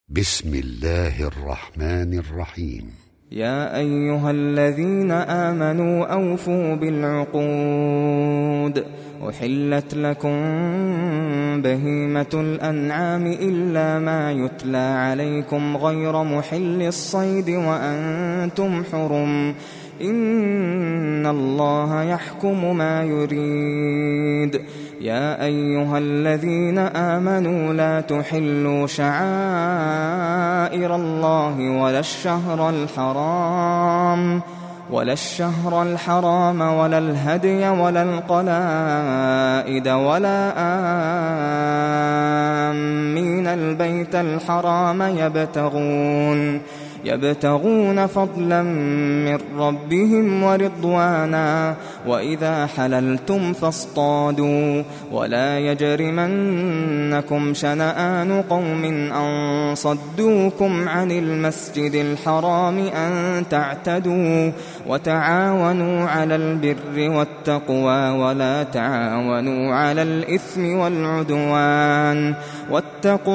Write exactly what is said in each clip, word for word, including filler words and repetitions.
بسم الله الرحمن الرحيم. يا أيها الذين آمنوا أوفوا بالعقود أحلت لكم بهيمة الأنعام إلا ما يتلى عليكم غير محل الصيد وأنتم حرم إن الله يحكم ما يريد. يا أيها الذين آمنوا لا تحلوا شعائر الله ولا الشهر الحرام ولا الشهر الحرام ولا الهدي ولا القلائد ولا آمين البيت الحرام يبتغون يبتغون فضلا من ربهم ورضوانا وإذا حللتم فاصطادوا ولا يجرمنكم شنآن قوم أن صدوكم عن المسجد الحرام أن تعتدوا وتعاونوا على البر والتقوى ولا تعاونوا على الإثم والعدوان واتقوا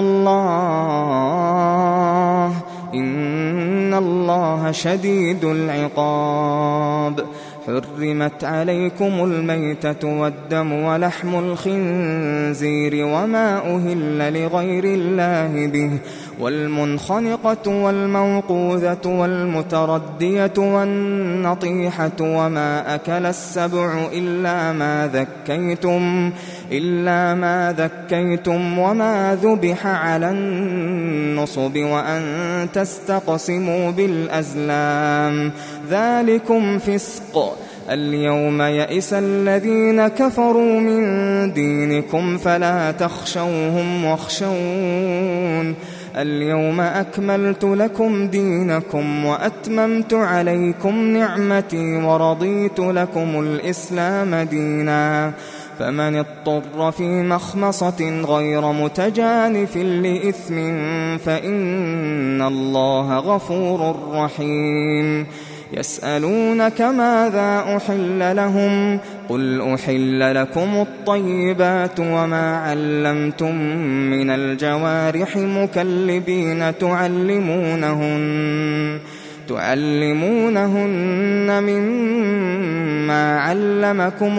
الله إن الله شديد العقاب. حرمت عليكم الميتة والدم ولحم الخنزير وما أهل لغير الله به والمنخنقة والموقوذة والمتردية والنطيحة وما أكل السبع إلا ما ذكيتم إلا ما ذكيتم وما ذبح على النصب وأن تستقسموا بالأزلام ذلكم فسق. اليوم يئس الذين كفروا من دينكم فلا تخشوهم واخشون اليوم أكملت لكم دينكم وأتممت عليكم نعمتي ورضيت لكم الإسلام دينا فمن اضطر في مخمصة غير متجانف لإثم فإن الله غفور رحيم. يسألونك ماذا أحل لهم قل أحل لكم الطيبات وما علمتم من الجوارح مكلبين تعلمونهن تعلمونهن مما علمكم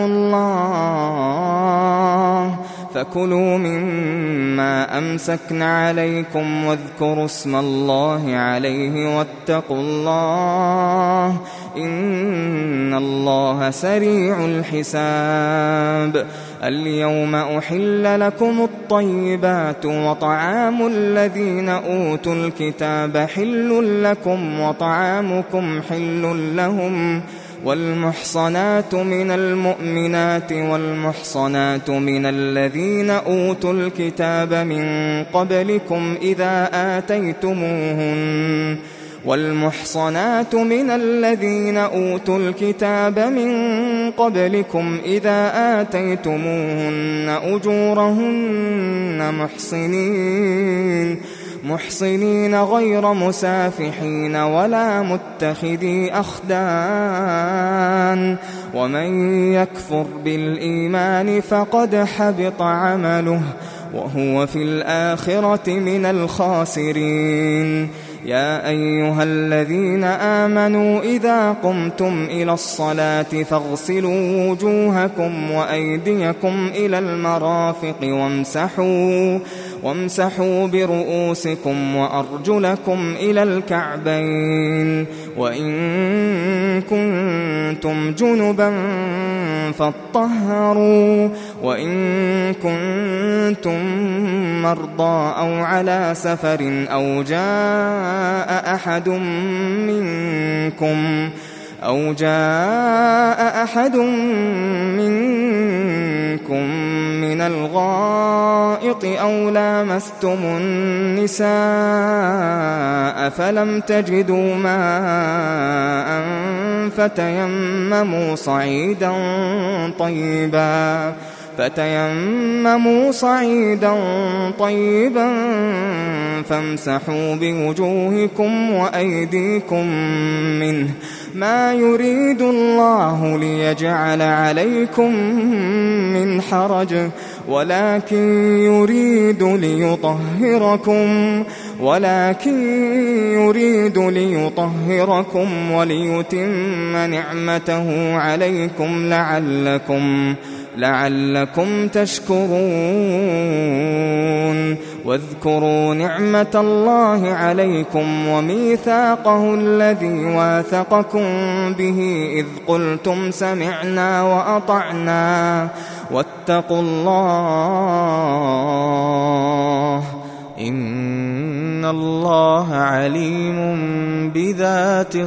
الله فكلوا مما أمسكن عليكم واذكروا اسم الله عليه واتقوا الله إن الله سريع الحساب. اليوم أحل لكم الطيبات وطعام الذين أوتوا الكتاب حل لكم وطعامكم حل لهم والمحصنات من المؤمنات والمحصنات من الذين أوتوا الكتاب من قبلكم إذا آتيتموهن والمحصنات من الذين أوتوا الكتاب من قبلكم إذا آتيتموهن أجورهن محصنين محصنين غير مسافحين ولا متخذي أخدان ومن يكفر بالإيمان فقد حبط عمله وهو في الآخرة من الخاسرين. يا أيها الذين آمنوا إذا قمتم إلى الصلاة فاغسلوا وجوهكم وأيديكم إلى المرافق وامسحوا وامسحوا برؤوسكم وأرجلكم إلى الكعبين وإن كنتم جنبا فاطهروا وإن كنتم مرضى أو على سفر أو جاء أحد منكم أو جاء أحد منكم من الغائط أو لامستم النساء فلم تجدوا ماء فتيمموا صعيدا طيبا فتيمموا صعيدا طيبا فامسحوا بوجوهكم وأيديكم منه ما يريد الله ليجعل عليكم من حرج ولكن يريد ليطهركم ولكن يريد ليطهركم وليتم نعمته عليكم لعلكم لعلكم تشكرون. واذكروا نعمة الله عليكم وميثاقه الذي واثقكم به إذ قلتم سمعنا وأطعنا واتقوا الله إن الله عليم بذات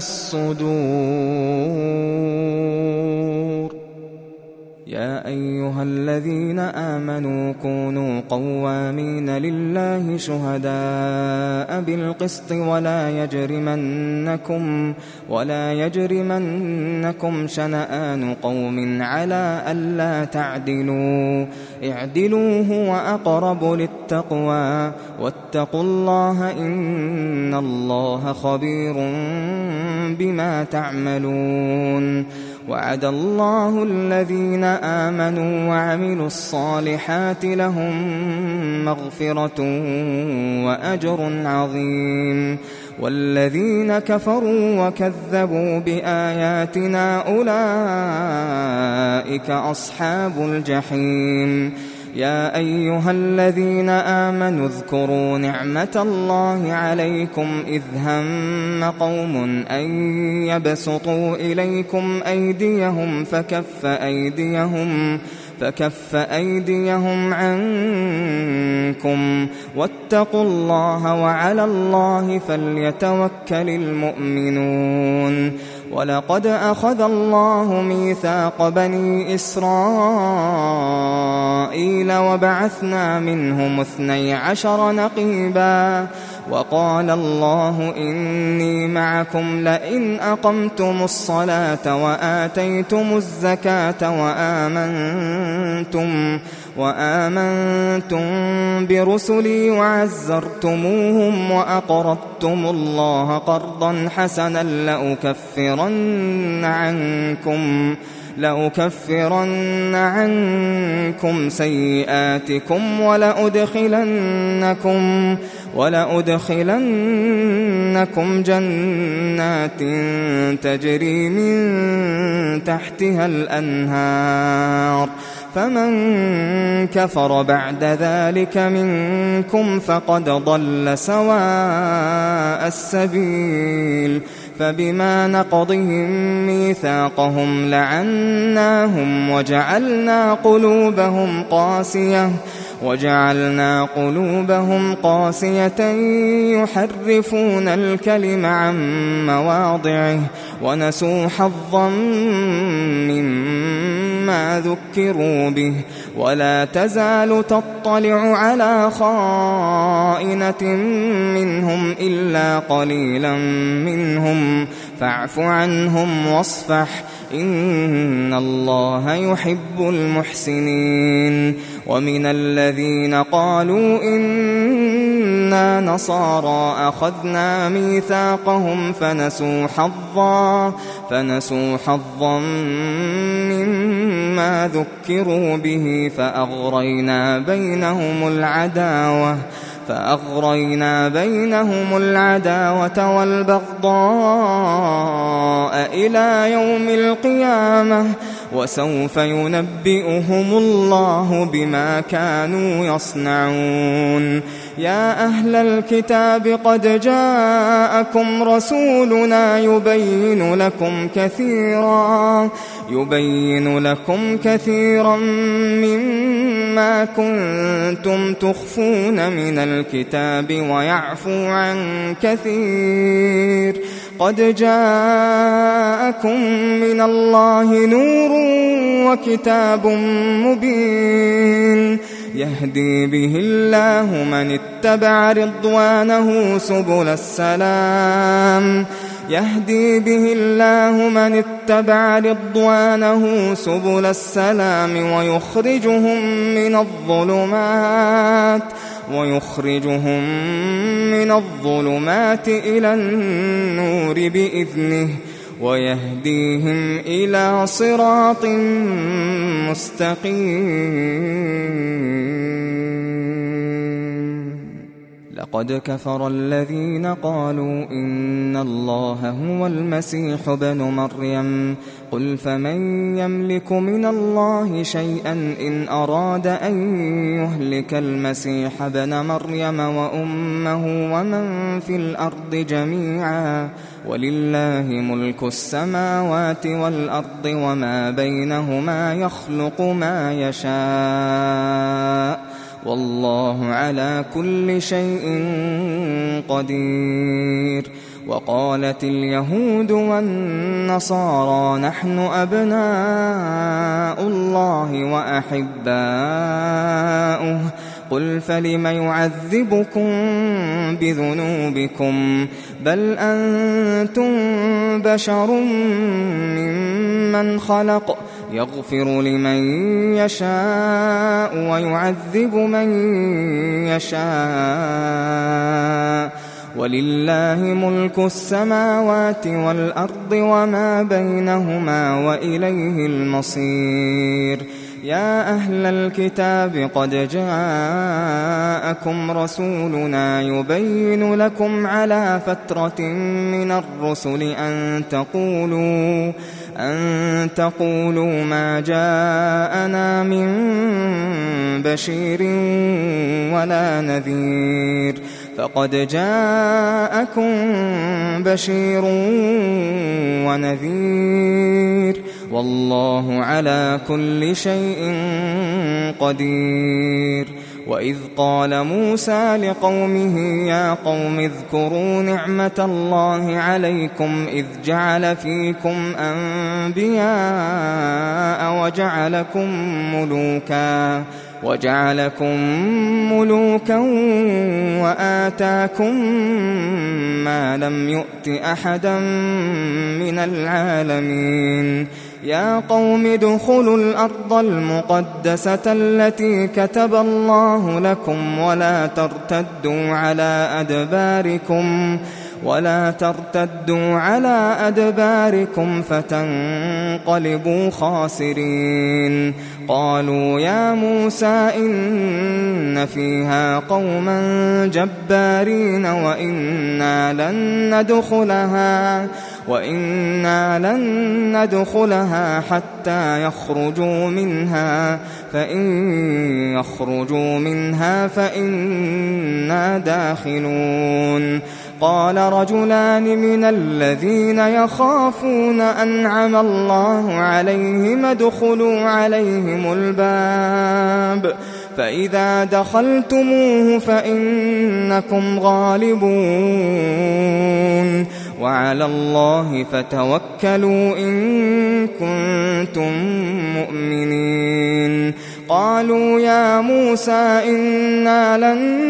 الصدور. يا أيها الذين آمنوا كونوا قوامين لله شهداء بالقسط ولا يجرمنكم ولا يجرمنكم شنآن قوم على ألا تعدلوا اعدلوا هو أقرب للتقوى واتقوا الله إن الله خبير بما تعملون. وعد الله الذين آمنوا وعملوا الصالحات لهم مغفرة وأجر عظيم. والذين كفروا وكذبوا بآياتنا أولئك أصحاب الجحيم. يا أيها الذين آمنوا اذكروا نعمة الله عليكم إذ هم قوم أن يبسطوا إليكم أيديهم فكف أيديهم فكف أيديهم عنكم واتقوا الله وعلى الله فليتوكل المؤمنون. ولقد أخذ الله ميثاق بني إسرائيل وبعثنا منهم اثني عشر نقيبا وقال الله إني معكم لئن أقمتم الصلاة وآتيتم الزكاة وآمنتم وآمنتم برسلي وعزرتموهم وأقرضتم الله قرضا حسنا لأكفرن عنكم لأكفرن عنكم سيئاتكم ولأدخلنكم ولأدخلنكم جنات تجري من تحتها الأنهار فمن كفر بعد ذلك منكم فقد ضل سواء السبيل. فبما نقضهم ميثاقهم لعناهم وجعلنا قلوبهم قاسية وجعلنا قلوبهم قاسية يحرفون الكلم عن مواضعه ونسوا حظا مما ذكروا به ولا تزال تطلع على خائنة منهم إلا قليلا منهم فاعف عنهم واصفح إن الله يحب المحسنين. ومن الذين قالوا إنا نصارى أخذنا ميثاقهم فنسوا حظا فنسوا حظا مما ذكروا به فأغرينا بينهم العداوة فأغرينا بينهم العداوة والبغضاء إلى يوم القيامة وسوف ينبئهم الله بما كانوا يصنعون. يا أهل الكتاب قد جاءكم رسولنا يبين لكم كثيرا يبين لكم كثيرا مما كنتم تخفون من الكتاب ويعفو عن كثير. قد جاءكم من الله نور وكتاب مبين يهدي به الله من اتبع رضوانه سبل السلام يهدي به الله من اتبع رضوانه سبل السلام ويخرجهم من الظلمات ويخرجهم من الظلمات إلى النور بإذنه ويهديهم إلى صراط مستقيم. لقد كفر الذين قالوا إن الله هو المسيح ابن مريم قل فمن يملك من الله شيئا إن أراد أن يهلك المسيح ابن مريم وأمه ومن في الأرض جميعا ولله ملك السماوات والأرض وما بينهما يخلق ما يشاء والله على كل شيء قدير. وقالت اليهود والنصارى نحن أبناء الله وأحباؤه قل فلم يعذبكم بذنوبكم بل أنتم بشر ممن خلق يغفر لمن يشاء ويعذب من يشاء ولله ملك السماوات والأرض وما بينهما وإليه المصير. يا أهل الكتاب قد جاءكم رسولنا يبين لكم على فترة من الرسل أن تقولوا أن تقولوا ما جاءنا من بشير ولا نذير فقد جاءكم بشير ونذير والله على كل شيء قدير. وإذ قال موسى لقومه يا قوم اذكروا نعمة الله عليكم إذ جعل فيكم أنبياء وجعلكم ملوكا وجعلكم ملوكا وآتاكم ما لم يؤت أحدا من العالمين. يا قوم ادخلوا الأرض المقدسة التي كتب الله لكم ولا ترتدوا على أدباركم ولا ترتدوا على أدباركم فتنقلبوا خاسرين. قالوا يا موسى إن فيها قوما جبارين وإنا لن ندخلها وإنا لن ندخلها حتى يخرجوا منها فإن يخرجوا منها فإنا داخلون. قال رجلان من الذين يخافون أنعم الله عليهم ادخلوا عليهم الباب فإذا دخلتموه فإنكم غالبون وعلى الله فتوكلوا إن كنتم مؤمنين. قالوا يا موسى إنا لن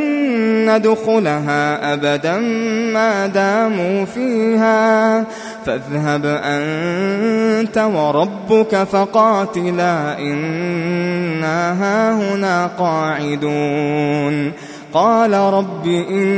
ندخلها أبدا ما داموا فيها فاذهب أنت وربك فقاتلا إنا هاهنا قاعدون. قال رب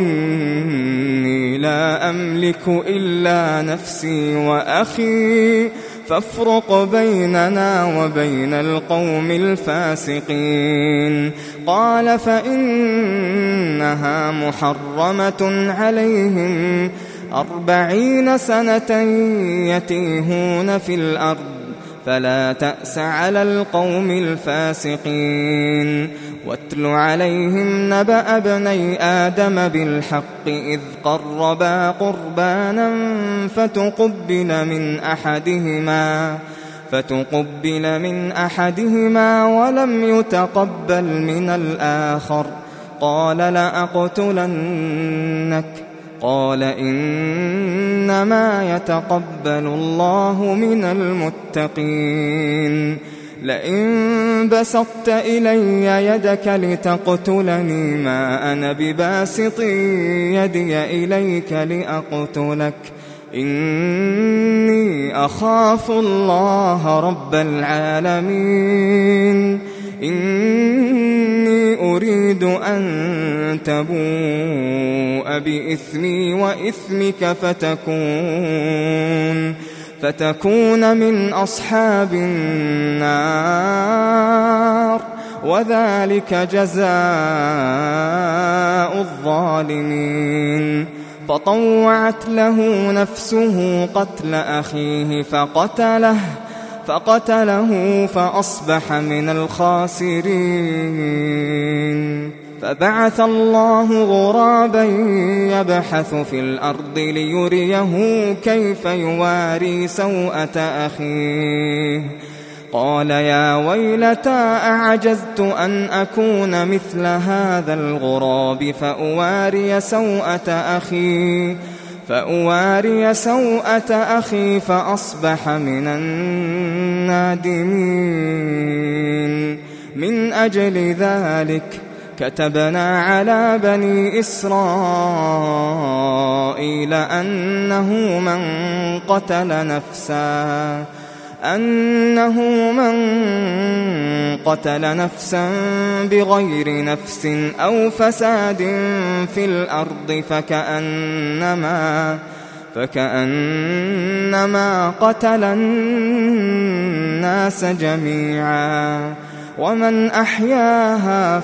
إني لا أملك إلا نفسي وأخي فافرق بيننا وبين القوم الفاسقين. قال فإنها محرمة عليهم أربعين سنة يتيهون في الأرض فلا تأس على القوم الفاسقين. واتل عليهم نبأ ابني آدم بالحق إذ قربا قربانا فتقبل من أحدهما فتقبل من أحدهما ولم يتقبل من الآخر قال لأقتلنك قال إنما يتقبل الله من المتقين. لئن بسطت إلي يدك لتقتلني ما أنا بباسط يدي إليك لأقتلك إني أخاف الله رب العالمين. إني أريد أن تبوء بإثمي وإثمك فتكون فتكون من أصحاب النار وذلك جزاء الظالمين. فطوعت له نفسه قتل أخيه فقتله فقتله فأصبح من الخاسرين. فبعث الله غرابا يبحث في الأرض ليريه كيف يواري سوءة أخيه قال يا ويلتى أعجزت أن أكون مثل هذا الغراب فأواري سوءة أخي فأواري سوءة أخي فأصبح من النادمين. من أجل ذلك كتبنا على بني إسرائيل أنه من قتل نفسا أنه من قتل نفسا بغير نفس أو فساد في الأرض فكأنما فكأنما قتل الناس جميعا ومن أحياها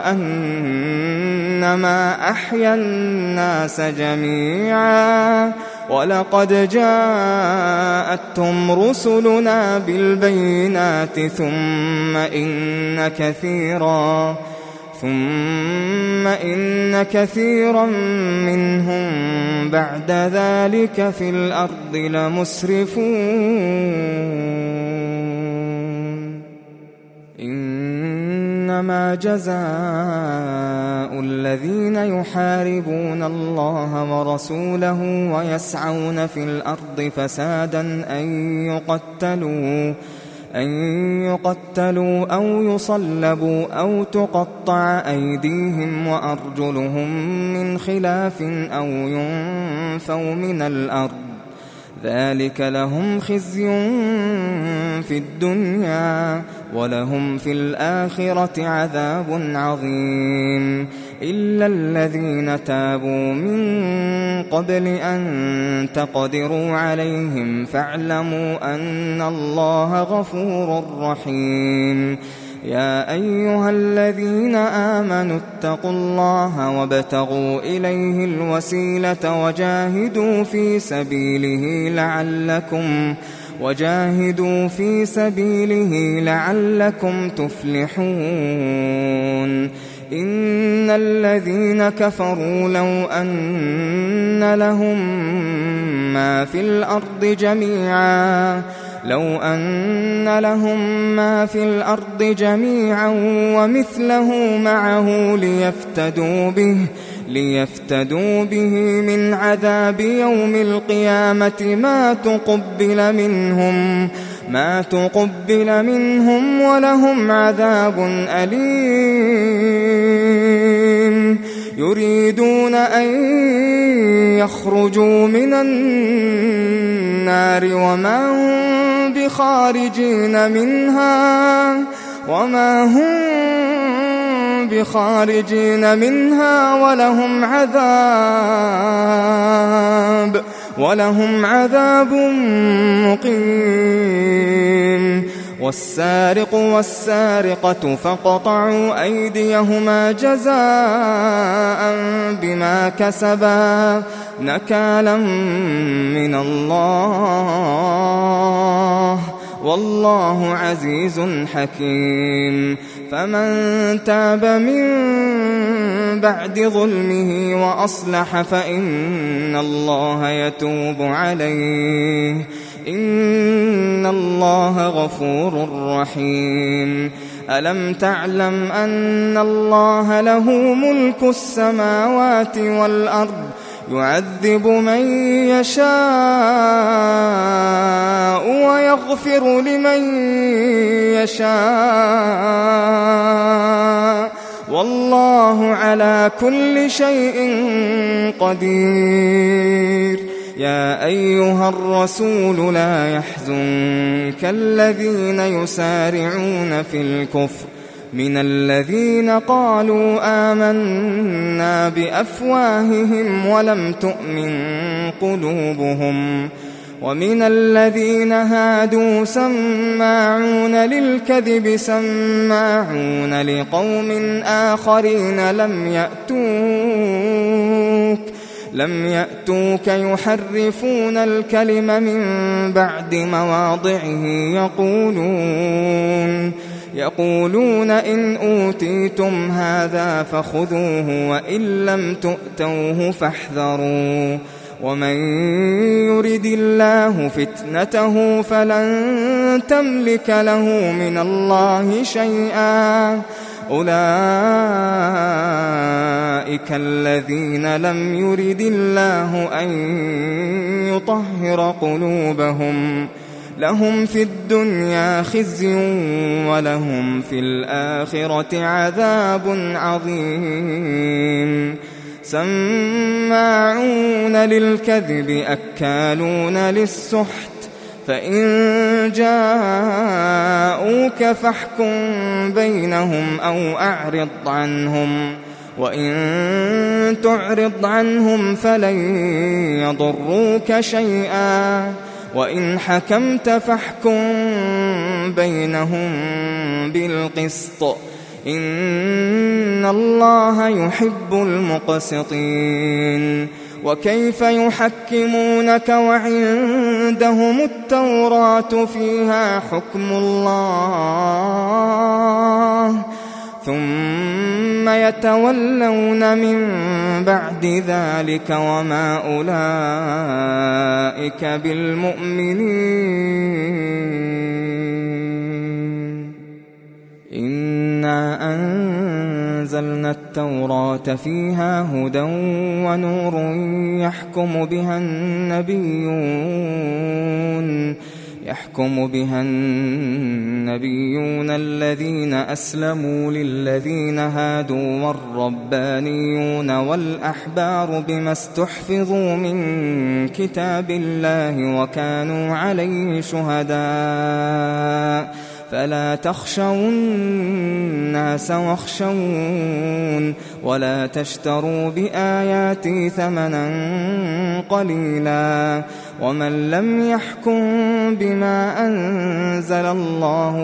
فكأنما أحيا الناس جميعا ولقد جاءتهم رسلنا بالبينات ثم إن كثيرا ثم إن كثيرا منهم بعد ذلك في الأرض لمسرفون. إنما جزاء الذين يحاربون الله ورسوله ويسعون في الأرض فسادا أن يقتلوا أن يقتلوا أو يصلبوا أو تقطع أيديهم وأرجلهم من خلاف أو ينفوا من الأرض ذلك لهم خزي في الدنيا ولهم في الآخرة عذاب عظيم. إلا الذين تابوا من قبل أن تقدروا عليهم فاعلموا أن الله غفور رحيم. يا أيها الذين آمنوا اتقوا الله وابتغوا إليه الوسيلة وجاهدوا في سبيله لعلكم وجاهدوا في سبيله لعلكم تفلحون. إن الذين كفروا لو أن لهم ما في الأرض جميعا لو أن لهم ما في الأرض جميعا ومثله معه ليفتدوا به ليفتدوا به من عذاب يوم القيامة ما تقبل منهم ما تقبل منهم ولهم عذاب أليم. يريدون أن يخرجوا من النار وما هم بخارجين منها وما هم بخارجين منها ولهم عذاب ولهم عذاب مقيم. والسارق والسارقة فاقطعوا أيديهما جزاء بما كسبا نكالا من الله والله عزيز حكيم. فمن تاب من بعد ظلمه وأصلح فإن الله يتوب عليه إن الله غفور رحيم. ألم تعلم أن الله له ملك السماوات والأرض يعذب من يشاء ويغفر لمن يشاء والله على كل شيء قدير. يا أيها الرسول لا يحزنك الذين يسارعون في الكفر من الذين قالوا آمنا بأفواههم ولم تؤمن قلوبهم ومن الذين هادوا سماعون للكذب سماعون لقوم آخرين لم يأتوك لم يأتوك يحرفون الكلم من بعد مواضعه يقولون يقولون إن أوتيتم هذا فخذوه وإن لم تؤتوه فاحذروا ومن يرد الله فتنته فلن تملك له من الله شيئا أولئك الذين لم يرد الله أن يطهر قلوبهم لهم في الدنيا خزي ولهم في الآخرة عذاب عظيم سماعون للكذب أكالون للسحت فإن جاءوك فاحكم بينهم أو أعرض عنهم وإن تعرض عنهم فلن يضروك شيئا وإن حكمت فاحكم بينهم بالقسط إن الله يحب المقسطين وكيف يحكمونك وعندهم التوراة فيها حكم الله ثم يتولون من بعد ذلك وما أولئك بالمؤمنين إنا أنزلنا التوراة فيها هدى ونور يحكم بها النبيون يحكم بها النبيون الذين أسلموا للذين هادوا والربانيون والأحبار بما استحفظوا من كتاب الله وكانوا عليه شهداء فلا تخشوا الناس واخشون ولا تشتروا بآياتي ثمنا قليلا ومن لم يحكم بما أنزل الله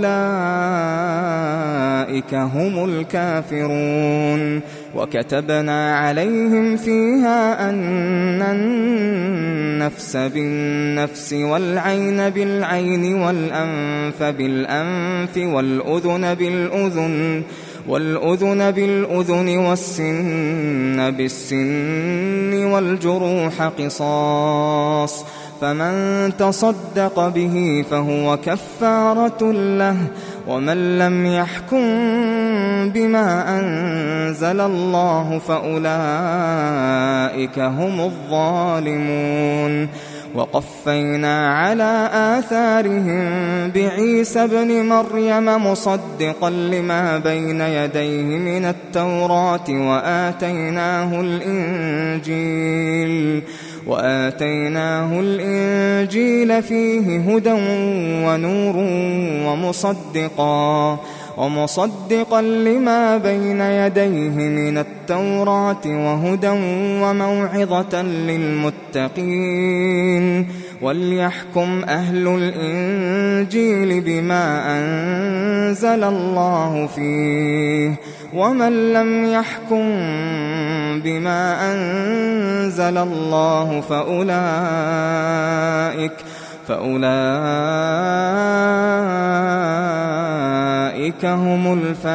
فأولئك هم الكافرون وكتبنا عليهم فيها أن النفس بالنفس والعين بالعين والأنف بالأنف والأذن بالأذن والأذن بالأذن والسن بالسن والجروح قصاص فمن تصدق به فهو كفارة له ومن لم يحكم بما أنزل الله فأولئك هم الظالمون وقفينا على آثارهم بعيسى ابن مريم مصدقا لما بين يديه من التوراة وآتيناه الإنجيل وآتيناه الإنجيل فيه هدى ونور ومصدقا ومصدقا لما بين يديه من التوراة وهدى وموعظة للمتقين وليحكم أهل الإنجيل بما أنزل الله فيه ومن لم يحكم بما أنزل الله فأولئك فأولئك هم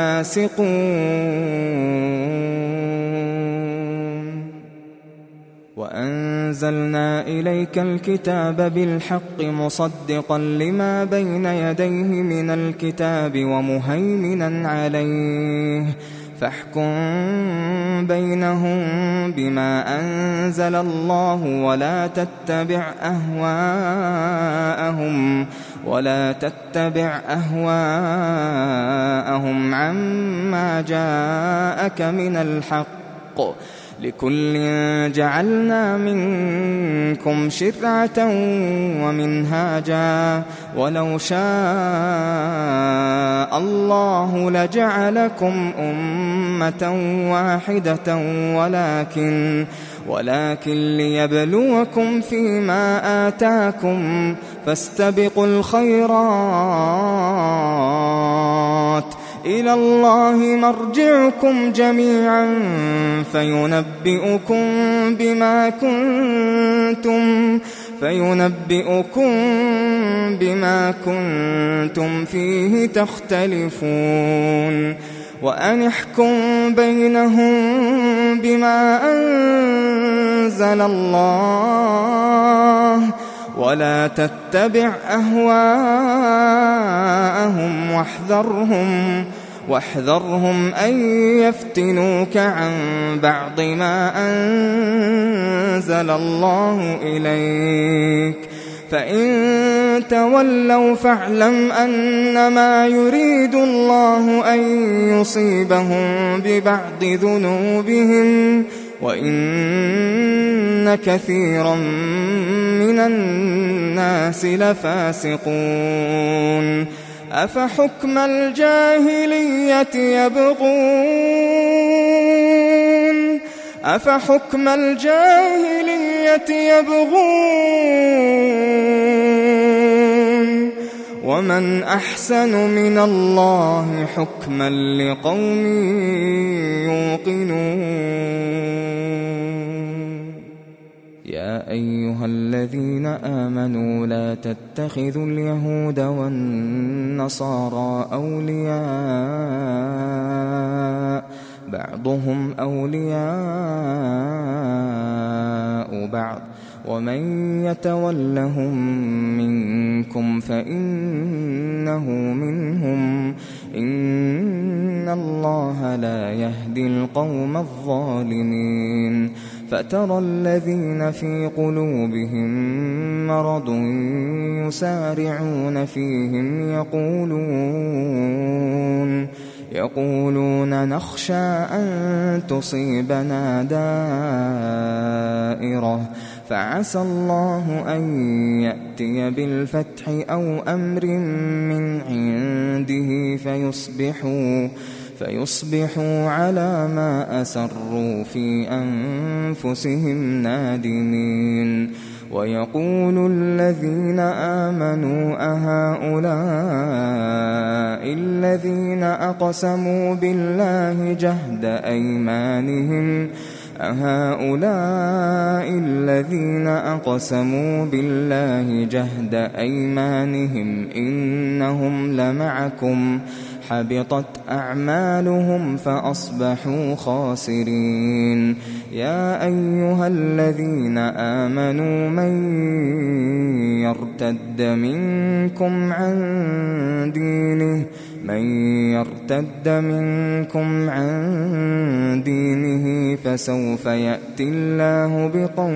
الفاسقون وأنزلنا إليك الكتاب بالحق مصدقا لما بين يديه من الكتاب ومهيمنا عليه فاحكم بينهم بما أنزل الله ولا تتبع أهواءهم ولا تتبع أهواءهم عما جاءك من الحق لكل جعلنا منكم شرعة ومنهاجا ولو شاء الله لجعلكم أمة واحدة ولكن ولكن ليبلوكم فيما آتاكم فاستبقوا الخيرات إلى الله مرجعكم جميعا فينبئكم بما كنتم فينبئكم بما كنتم فيه تختلفون وأن احكم بينهم بما أنزل الله ولا تتبع أهواءهم واحذرهم واحذرهم أن يفتنوك عن بعض ما أنزل الله إليك فإن تولوا فاعلم أنما يريد الله أن يصيبهم ببعض ذنوبهم وإن كثيرا من الناس لفاسقون أفحكم الجاهلية يبغون أفحكم الجاهلية يبغون ومن أحسن من الله حكما لقوم يوقنون يا أيها الذين آمنوا لا تتخذوا اليهود والنصارى أولياء بعضهم أولياء بعض ومن يتولهم منكم فإنه منهم إن الله لا يهدي القوم الظالمين فترى الذين في قلوبهم مرض يسارعون فيهم يقولون يقولون نخشى أن تصيبنا دائرة فعسى الله أن يأتي بالفتح أو أمر من عنده فيصبحوا فيصبحوا على ما أسروا في أنفسهم نادمين ويقول الذين آمنوا أهؤلاء الذين أقسموا بالله جهد أيمانهم أهؤلاء الذين أقسموا بالله جهد أيمانهم إنهم لمعكم حبطت أعمالهم فأصبحوا خاسرين يا أيها الذين آمنوا من يرتد منكم عن دينه من يرتد منكم عن دينه فسوف يأتي الله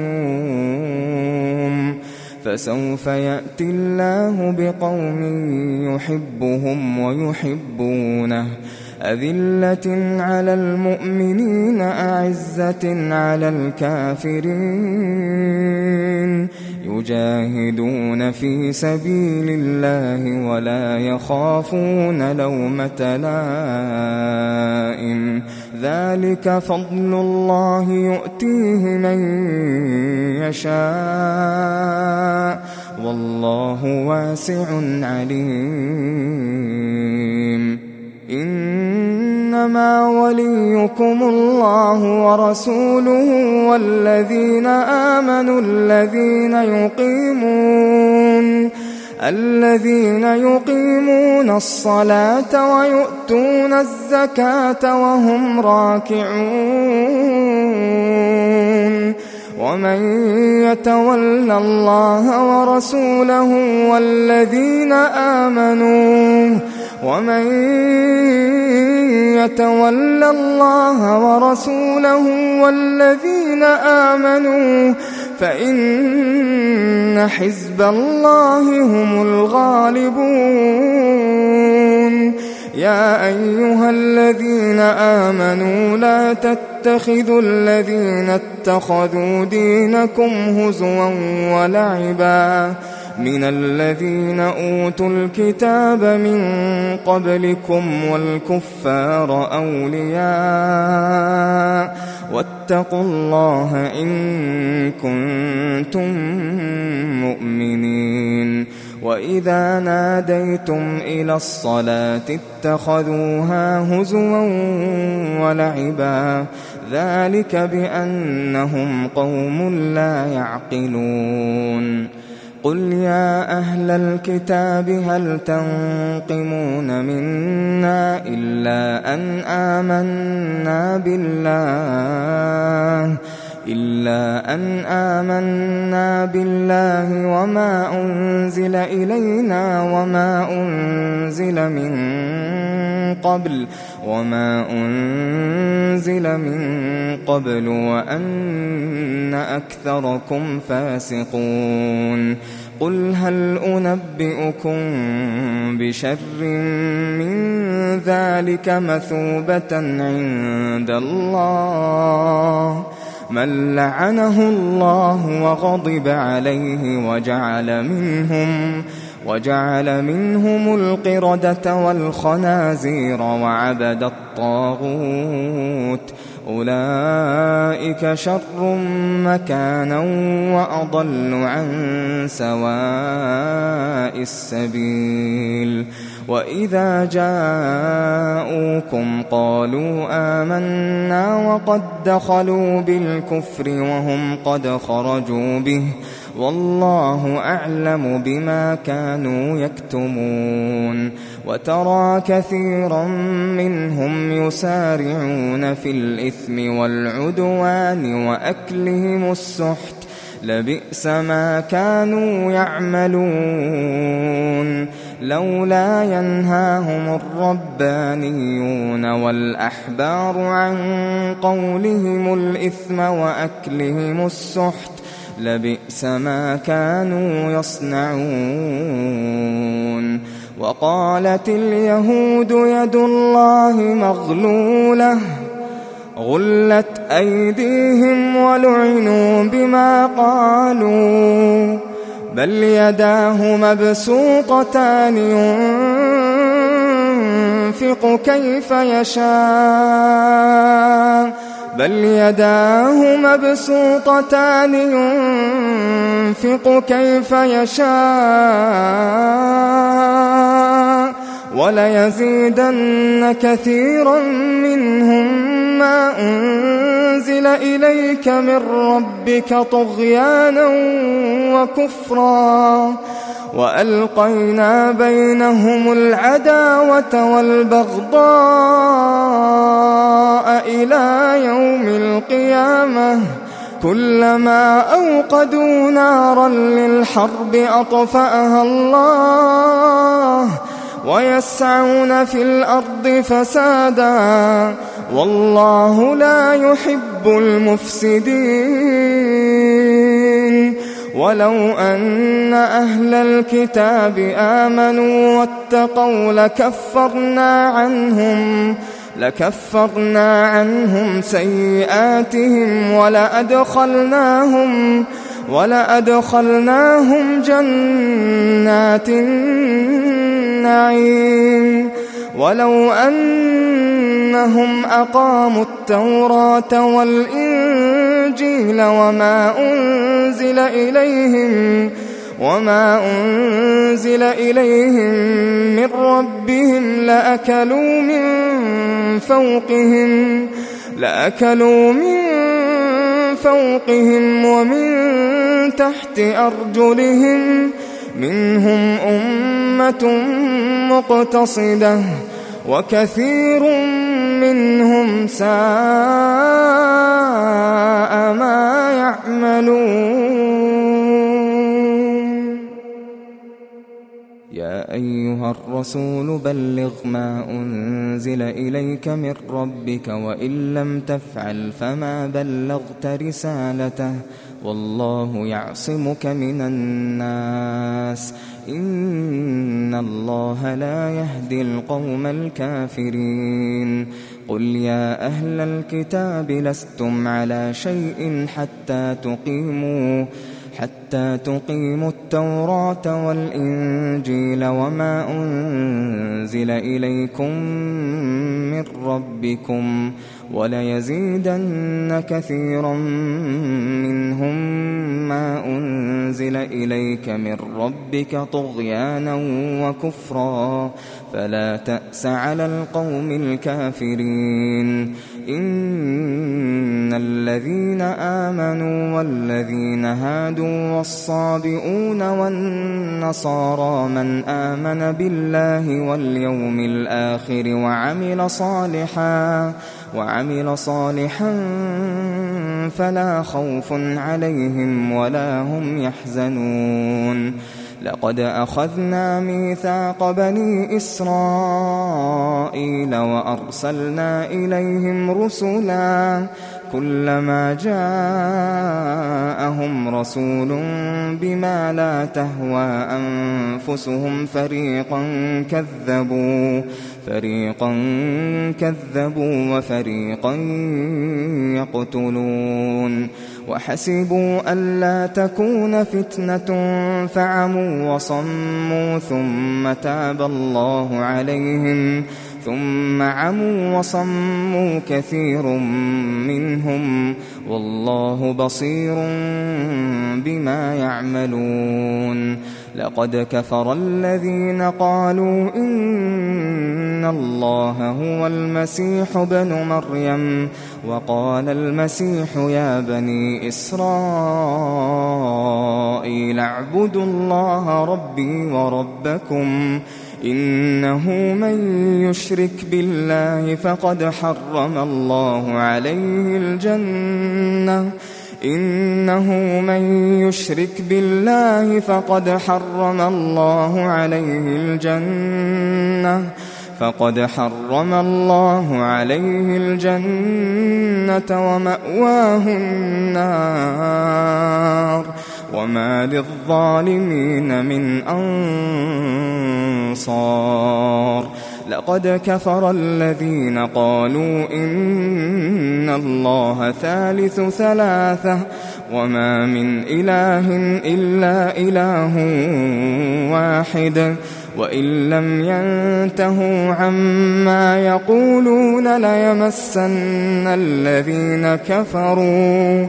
بقوم فسوف يأتي الله بقوم يحبهم ويحبونه أذلة على المؤمنين أعزة على الكافرين يجاهدون في سبيل الله ولا يخافون لومة لائم ذلك فضل الله يؤتيه من يشاء والله واسع عليم إنما وليكم الله ورسوله والذين آمنوا الذين يقيمون الذين يقيمون الصلاة ويؤتون الزكاة وهم راكعون ومن يتولى الله ورسوله والذين آمنوا ومن يتولى الله ورسوله والذين آمنوا فإن حزب الله هم الغالبون يا أيها الذين آمنوا لا تتخذوا الذين اتخذوا دينكم هزوا ولعبا من الذين أوتوا الكتاب من قبلكم والكفار أولياء واتقوا الله إن كنتم مؤمنين. وإذا ناديتم إلى الصلاة اتخذوها هزوا ولعبا ذلك بأنهم قوم لا يعقلون. قل يا أهل الكتاب هل تنقمون منا إلا أن آمنا بالله إلا أن آمنا بالله وما أنزل إلينا وما أنزل من قبل وما أنزل من قبل وأن أكثركم فاسقون. قل هل أنبئكم بشر من ذلك مثوبة عند الله من لعنه الله وغضب عليه وجعل منهم وجعل منهم القردة والخنازير وعبد الطاغوت أولئك شر مكانا وأضل عن سواء السبيل. وإذا جاءوكم قالوا آمنا وقد دخلوا بالكفر وهم قد خرجوا به والله أعلم بما كانوا يكتمون. وترى كثيرا منهم يسارعون في الإثم والعدوان وأكلهم السحت لبئس ما كانوا يعملون. لولا ينهاهم الربانيون والأحبار عن قولهم الإثم وأكلهم السحت لبئس ما كانوا يصنعون. وقالت اليهود يد الله مغلولة غلت أيديهم ولعنوا بما قالوا بل يداه مبسوطتان ينفق كيف يشاء بل يداه مبسوطتان ينفق كيف يشاء وليزيدن كثيرا منهم ما أنزل إليك من ربك طغيانا وكفرا وألقينا بينهم العداوة والبغضاء إلى يوم القيامة كلما أوقدوا نارا للحرب أطفأها الله ويسعون في الأرض فسادا والله لا يحب المفسدين. ولو أن أهل الكتاب آمنوا واتقوا لكفرنا عنهم لكفرنا عنهم سيئاتهم ولأدخلناهم ولأدخلناهم جنات النعيم. ولو أنهم أقاموا التوراة والإنجيل وما أنزل إليهم وما أنزل إليهم من ربهم لأكلوا من فوقهم لأكلوا من فوقهم ومن تحت أرجلهم منهم أمة مقتصدة وكثير منهم ساء ما يعملون. يا أيها الرسول بلغ ما أنزل إليك من ربك وإن لم تفعل فما بلغت رسالته والله يعصمك من الناس إن الله لا يهدي القوم الكافرين قل يا أهل الكتاب لستم على شيء حتى تقيموا حتى تقيموا التوراة والإنجيل وما أنزل إليكم من ربكم وليزيدن كثيرا منهم ما أنزل إليك من ربك طغيانا وكفرا فلا تأس على القوم الكافرين إن الذين آمنوا والذين هادوا والصابئون والنصارى من آمن بالله واليوم الآخر وعمل صالحا وعمل صالحا فلا خوف عليهم ولا هم يحزنون لقد أخذنا ميثاق بني إسرائيل وأرسلنا إليهم رسلا كلما جاءهم رسول بما لا تهوى أنفسهم فريقا كذبوا فريقا كذبوا وفريقا يقتلون وحسبوا ألا تكون فتنة فعموا وصموا ثم تاب الله عليهم ثم عموا وصموا كثير منهم والله بصير بما يعملون لقد كفر الذين قالوا إن الله هو المسيح ابن مريم وقال المسيح يا بني إسرائيل اعبدوا الله ربي وربكم إنه من يشرك بالله فقد حرم الله عليه الجنة إنه من يشرك بالله فقد حرم الله عليه الجنة فقد حرم الله عليه الجنة ومأواه النار وما للظالمين من أنصار لقد كفر الذين قالوا إن الله ثالث ثلاثة وما من إله إلا إله واحد وإن لم ينتهوا عما يقولون ليمسن الذين كفروا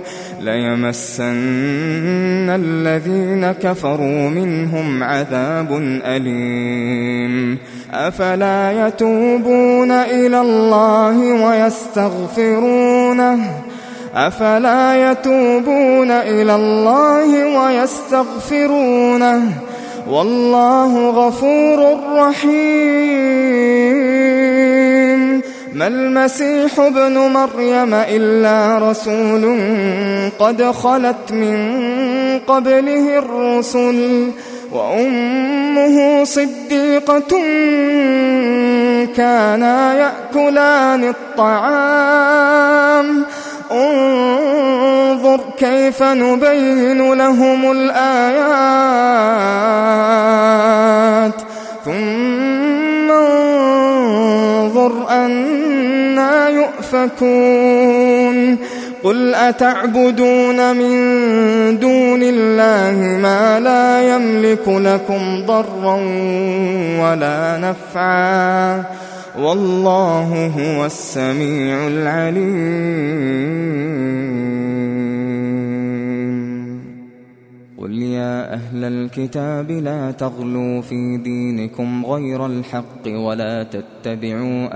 ليمسن الذين كفروا منهم عذاب أليم أفلا يتوبون إلى الله ويستغفرونه أفلا يتوبون إلى الله ويستغفرونه والله غفور رحيم ما المسيح ابن مريم إلا رسول قد خلت من قبله الرسل وأمه صديقة كانا يأكلان الطعام انظر كيف نبين لهم الآيات ثم انظر أنى يؤفكون قل أتعبدون من دون الله ما لا يملك لكم ضرا ولا نفعا والله هو السميع العليم قل يا أهل الكتاب لا تغلوا في دينكم غير الحق ولا تتبعوا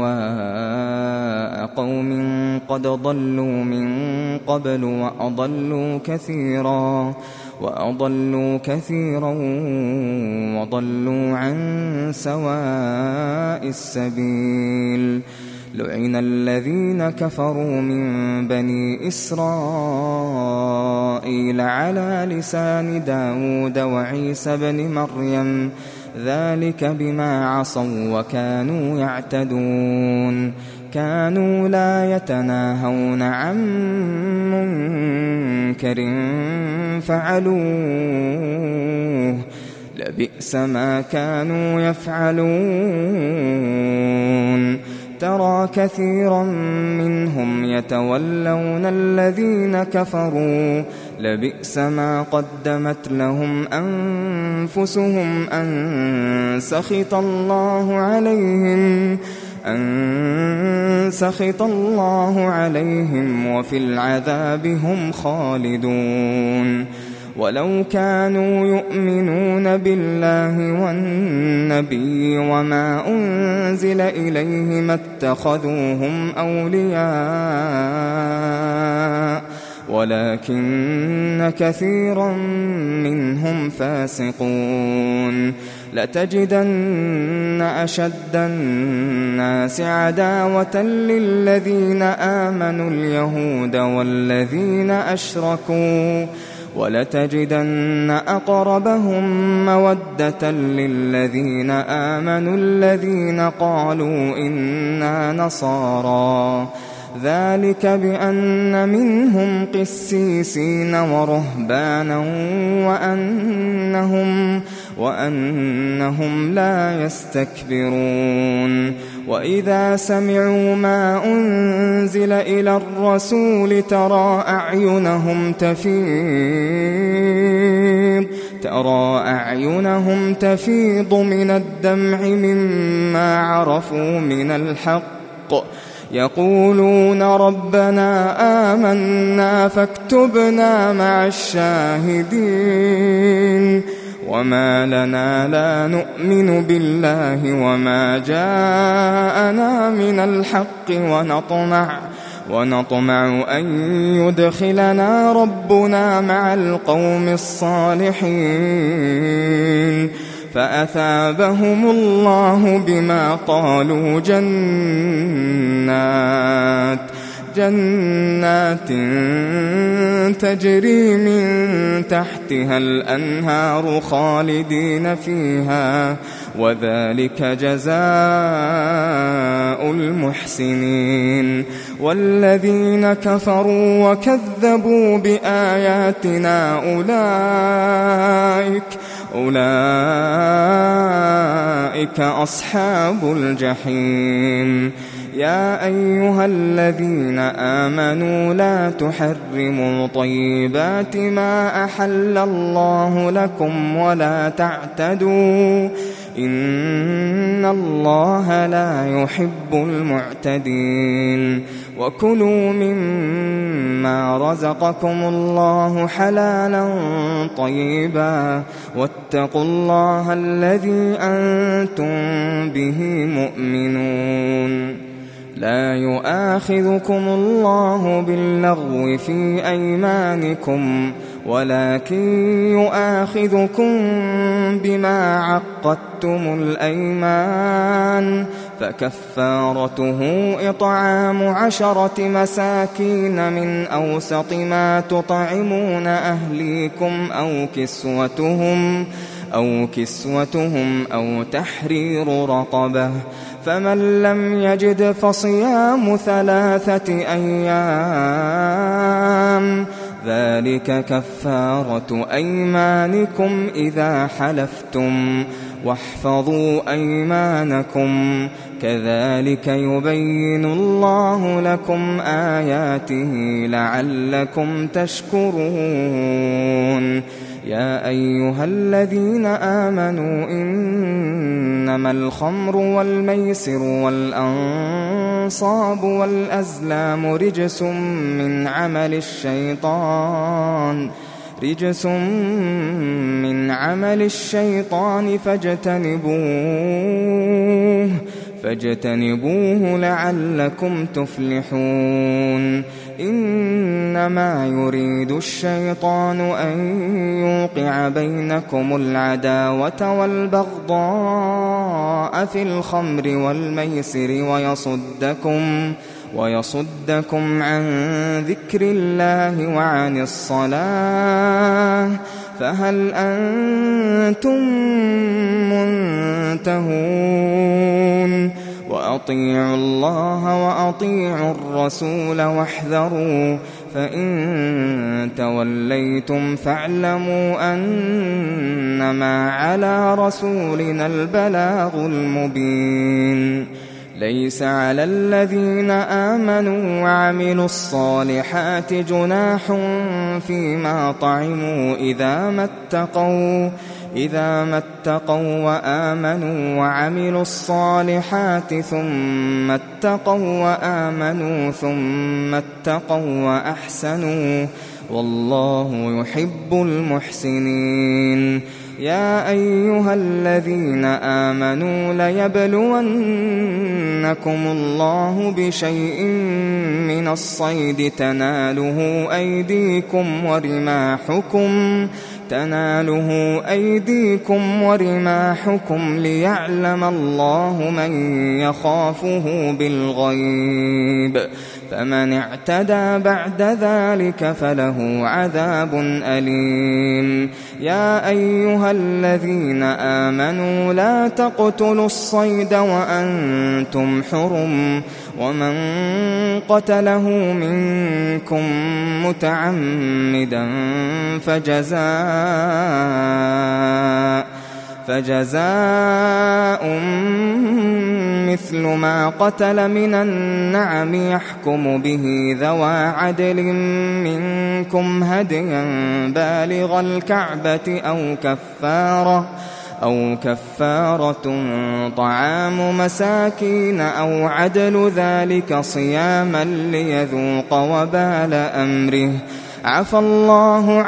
أهواء قوم قد ضلوا من قبل وأضلوا كثيرا وأضلوا كثيرا وضلوا عن سواء السبيل لعن الذين كفروا من بني إسرائيل على لسان داود وعيسى بن مريم ذلك بما عصوا وكانوا يعتدون كانوا لا يتناهون عن منكر فعلوه لبئس ما كانوا يفعلون ترى كثيرا منهم يتولون الذين كفروا لبئس ما قدمت لهم أنفسهم أن سخط الله عليهم أن سخط الله عليهم وفي العذاب هم خالدون ولو كانوا يؤمنون بالله والنبي وما أنزل إليه ما اتخذوهم أولياء ولكن كثيرا منهم فاسقون لتجدن أشد الناس عداوة للذين آمنوا اليهود والذين أشركوا ولتجدن أقربهم مودة للذين آمنوا الذين قالوا إنا نصارى ذلك بأن منهم قسيسين ورهبانا وأنهم, وأنهم لا يستكبرون وإذا سمعوا ما أنزل إلى الرسول ترى أعينهم تفيض ترى أعينهم تفيض من الدمع مما عرفوا من الحق يقولون ربنا آمنا فاكتبنا مع الشاهدين وما لنا لا نؤمن بالله وما جاءنا من الحق ونطمع ونطمع أن يدخلنا ربنا مع القوم الصالحين فأثابهم الله بما قالوا جنات جنات تجري من تحتها الأنهار خالدين فيها وذلك جزاء المحسنين والذين كفروا وكذبوا بآياتنا أولئك أولئك أصحاب الجحيم يا أيها الذين آمنوا لا تحرموا طيبات ما أحل الله لكم ولا تعتدوا إن الله لا يحب المعتدين وكلوا مما رزقكم الله حلالا طيبا واتقوا الله الذي أنتم به مؤمنون لا يؤاخذكم الله باللغو في أيمانكم ولكن يؤاخذكم بما عقدتم الأيمان فكفارته إطعام عشرة مساكين من أوسط ما تطعمون أهليكم أو كسوتهم أو كسوتهم أو تحرير رقبة فمن لم يجد فصيام ثلاثة أيام ذلك كفارة أيمانكم إذا حلفتم واحفظوا أيمانكم كذلك يبين الله لكم آياته لعلكم تشكرون يا أيها الذين آمنوا إنما الخمر والميسر والأنصاب والأزلام رجس من عمل الشيطان رجس من عمل الشيطان فاجتنبوه فاجتنبوه لعلكم تفلحون إنما يريد الشيطان أن يوقع بينكم العداوة والبغضاء في الخمر والميسر ويصدكم ويصدكم عن ذكر الله وعن الصلاة فهل أنتم منتهون وأطيعوا الله وأطيعوا الرسول واحذروا فإن توليتم فاعلموا أنما على رسولنا البلاغ المبين ليس على الذين آمنوا وعملوا الصالحات جناح فيما طعموا إذا ما اتقوا إذا ما اتقوا وآمنوا وعملوا الصالحات ثم اتقوا وآمنوا ثم اتقوا وأحسنوا والله يحب المحسنين يا أيها الذين آمنوا ليبلونكم الله بشيء من الصيد تناله أيديكم ورماحكم تناله أيديكم ورماحكم ليعلم الله من يخافه بالغيب فمن اعتدى بعد ذلك فله عذاب أليم يا أيها الذين آمنوا لا تقتلوا الصيد وأنتم حرم ومن قتله منكم متعمدا فجزاء فجزاء مثل ما قتل من النعم يحكم به ذوى عدل منكم هديا بالغ الكعبة أو كفارة أو كفارة طعام مساكين أو عدل ذلك صياما ليذوق وبال أمره عفى الله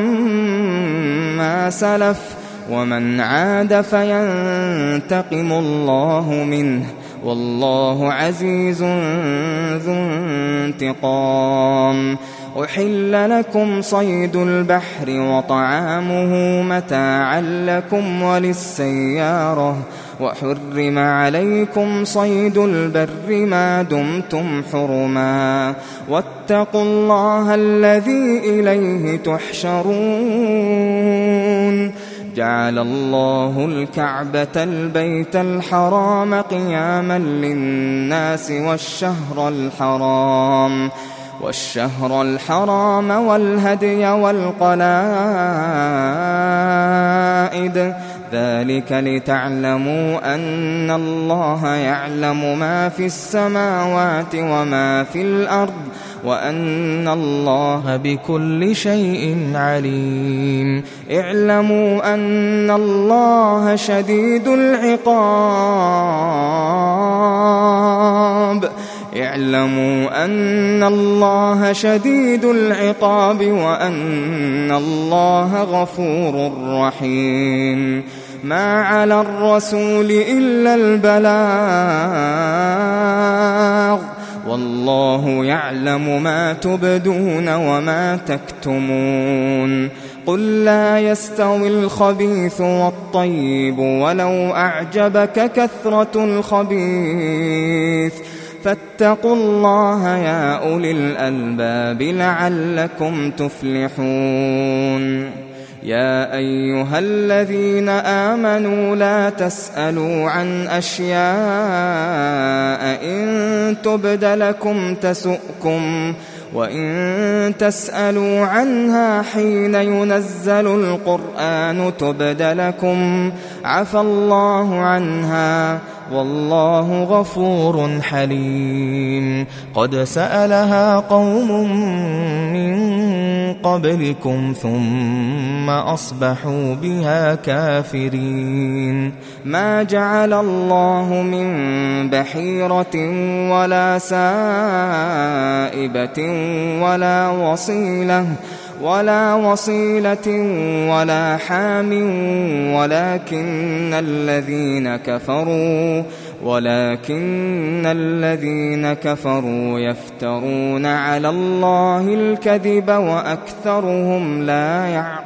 عما سلف ومن عاد فينتقم الله منه والله عزيز ذو انتقام أحل لكم صيد البحر وطعامه متاعا لكم وللسيارة وحرم عليكم صيد البر ما دمتم حرما واتقوا الله الذي إليه تحشرون جعل الله الكعبة البيت الحرام قياما للناس والشهر الحرام والشهر الحرام والهدي والقلائد ذلك لتعلموا أن الله يعلم ما في السماوات وما في الأرض وأن الله بكل شيء عليم اعلموا أن الله شديد العقاب اعلموا أن الله شديد العقاب وأن الله غفور رحيم ما على الرسول إلا البلاغ والله يعلم ما تبدون وما تكتمون قل لا يستوي الخبيث والطيب ولو أعجبك كثرة الخبيث فاتقوا الله يا أولي الألباب لعلكم تفلحون يا أيها الذين آمنوا لا تسألوا عن أشياء إن تبد لكم تسؤكم وإن تسألوا عنها حين ينزل القرآن تبد لكم عفى الله عنها والله غفور حليم قد سألها قوم من قبلكم ثم أصبحوا بها كافرين ما جعل الله من بحيرة ولا سائبة ولا وصيلة ولا وصيلة ولا حام ولكن الذين كفروا ولكن الذين كفروا يفترون على الله الكذب وأكثرهم لا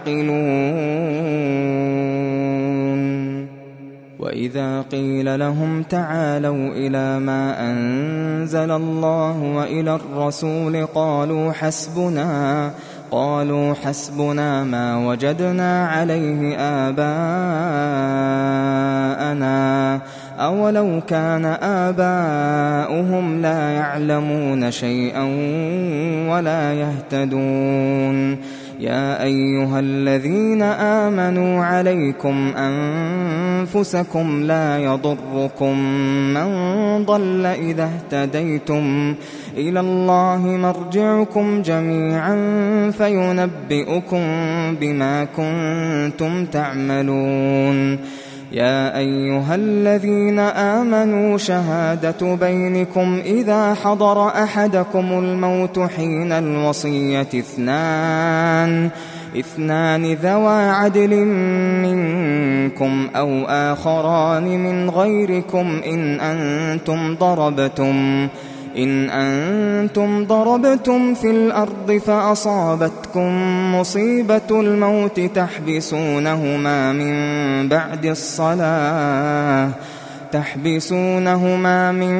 يعقلون وإذا قيل لهم تعالوا إلى ما أنزل الله وإلى الرسول قالوا حسبنا قالوا حسبنا ما وجدنا عليه آباءنا أولو كان آباؤهم لا يعلمون شيئا ولا يهتدون يا أيها الذين آمنوا عليكم أنفسكم لا يضركم من ضل إذا اهتديتم إلى الله مرجعكم جميعا فينبئكم بما كنتم تعملون يا أيها الذين آمنوا شهادة بينكم إذا حضر أحدكم الموت حين الوصية اثنان اثنان ذوى عدل منكم أو آخران من غيركم إن أنتم ضربتم إن أنتم ضربتم في الأرض فأصابتكم مصيبة الموت تحبسونهما من بعد الصلاة تحبسونهما من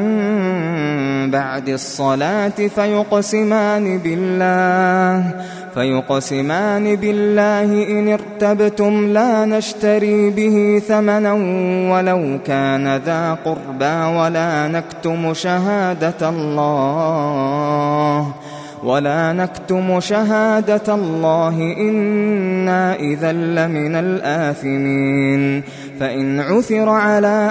بعد الصلاة فيقسمان بالله فيقسمان بالله إن ارتبتم لا نشتري به ثمنا ولو كان ذا قربى ولا نكتم شهادة الله ولا نكتم شهادة الله إنا إذا لمن الآثمين فإن عثر على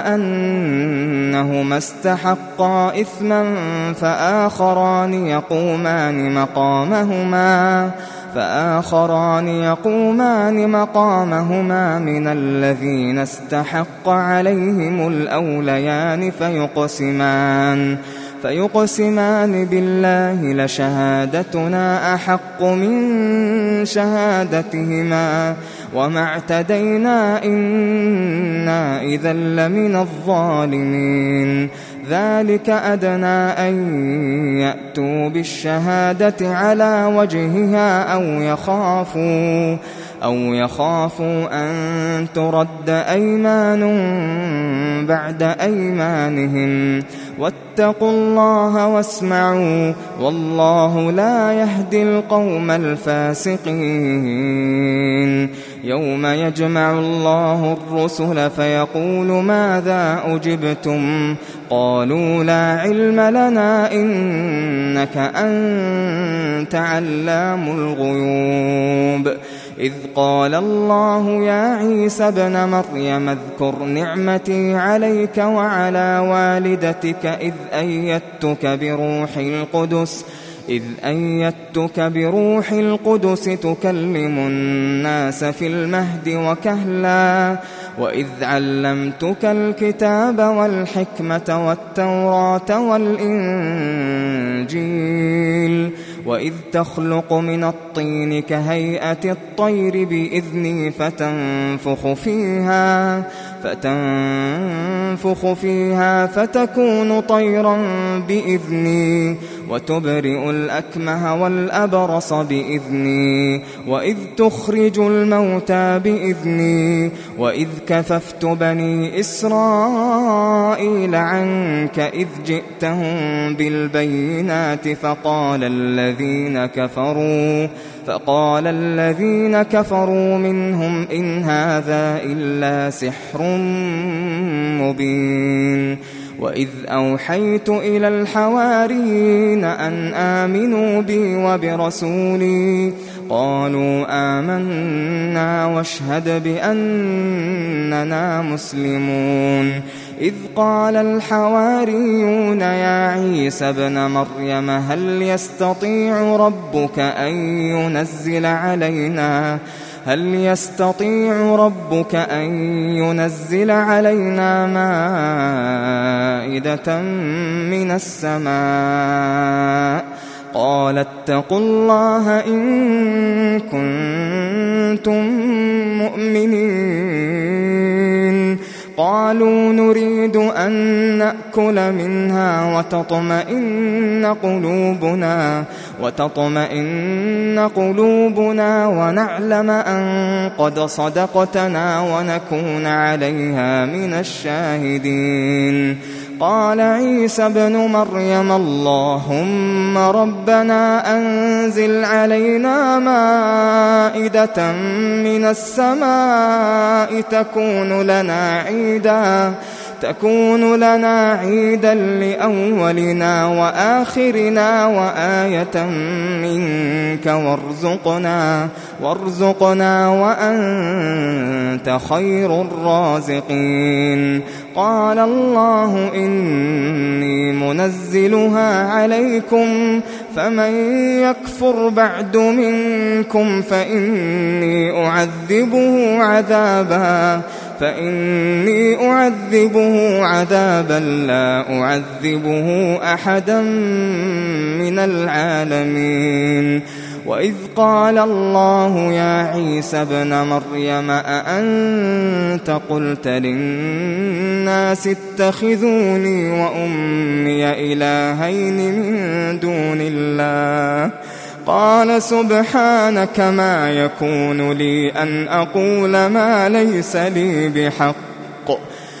أنهما استحقا إثما فآخران يقومان مقامهما فآخران يقومان مقامهما من الذين استحق عليهم الأوليان فيقسمان فيقسمان بالله لشهادتنا أحق من شهادتهما وما اعتدينا إنا إذا لمن الظالمين ذلك أدنى أن يأتوا بالشهادة على وجهها أو يخافوا أو يخافوا أن ترد أيمان بعد أيمانهم واتقوا الله واسمعوا والله لا يهدي القوم الفاسقين يوم يجمع الله الرسل فيقول ماذا أجبتم قالوا لا علم لنا إنك أنت علام الغيوب إذ قال الله يا عيسى ابن مريم اذكر نعمتي عليك وعلى والدتك إذ أيدتك بروح القدس إذ أيدتك بروح القدس تكلم الناس في المهد وكهلا وإذ علمتك الكتاب والحكمة والتوراة والإنجيل وإذ تخلق من الطين كهيئة الطير بإذني فتنفخ فيها فتنفخ فيها فتكون طيرا بإذني وتبرئ الأكمه والأبرص بإذني وإذ تخرج الموتى بإذني وإذ كففت بني إسرائيل عنك إذ جئتهم بالبينات فقال الذين كفروا فقال الذين كفروا منهم إن هذا إلا سحر مبين وإذ أوحيت إلى الحواريين أن آمنوا بي وبرسولي قالوا آمنا واشهد بأننا مسلمون إذ قال الحواريون يا عيسى ابن مريم هل يستطيع ربك أن ينزل علينا هل يستطيع ربك أن ينزل علينا مائدة من السماء قال اتقوا الله إن كنتم مؤمنين قالوا نريد أن نأكل منها وتطمئن قلوبنا وتطمئن قلوبنا ونعلم أن قد صدقتنا ونكون عليها من الشاهدين قال عيسى ابن مريم اللهم ربنا أنزل علينا مائدة من السماء تكون لنا عيدا تكون لنا عيدا لأولنا وآخرنا وآية منك وارزقنا وارزقنا وأنت خير الرازقين. قال الله إني منزلها عليكم فمن يكفر بعد منكم فإني أعذبه عذابا فإني أعذبه عذابا لا أعذبه أحدا من العالمين. وإذ قال الله يا عيسى ابن مريم أأنت قلت للناس اتخذوني وأمي إلهين من دون الله قال سبحانك ما يكون لي أن أقول ما ليس لي بحق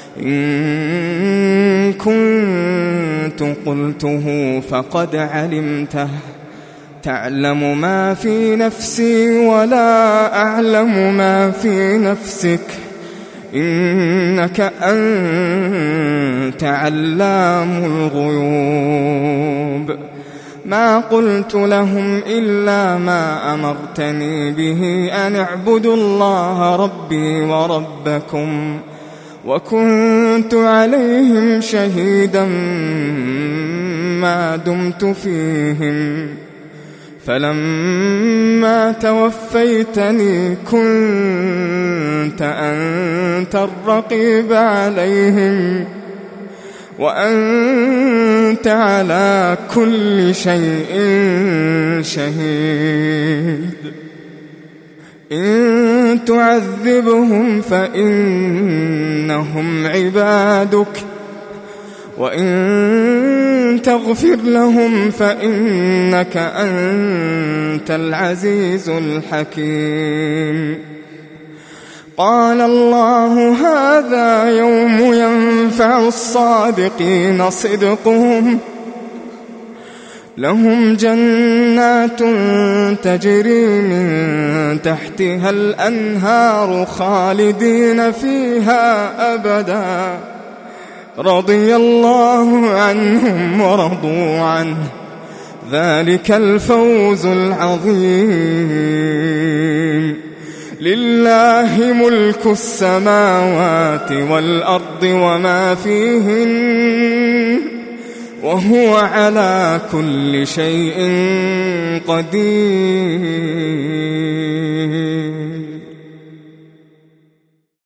إن كنت قلته فقد علمته تعلم ما في نفسي ولا أعلم ما في نفسك إنك أنت علام الغيوب. ما قلت لهم إلا ما أمرتني به أن اعبدوا الله ربي وربكم وكنت عليهم شهيدا ما دمت فيهم فلما توفيتني كنت أنت الرقيب عليهم وأنت على كل شيء شهيد. إن تعذبهم فإنهم عبادك وإن تغفر لهم فإنك أنت العزيز الحكيم. قال الله هذا يوم ينفع الصادقين صدقهم لهم جنات تجري من تحتها الأنهار خالدين فيها أبدا رضي الله عنهم ورضوا عنه ذلك الفوز العظيم. لله ملك السماوات والأرض وما فيهن وهو على كل شيء قدير.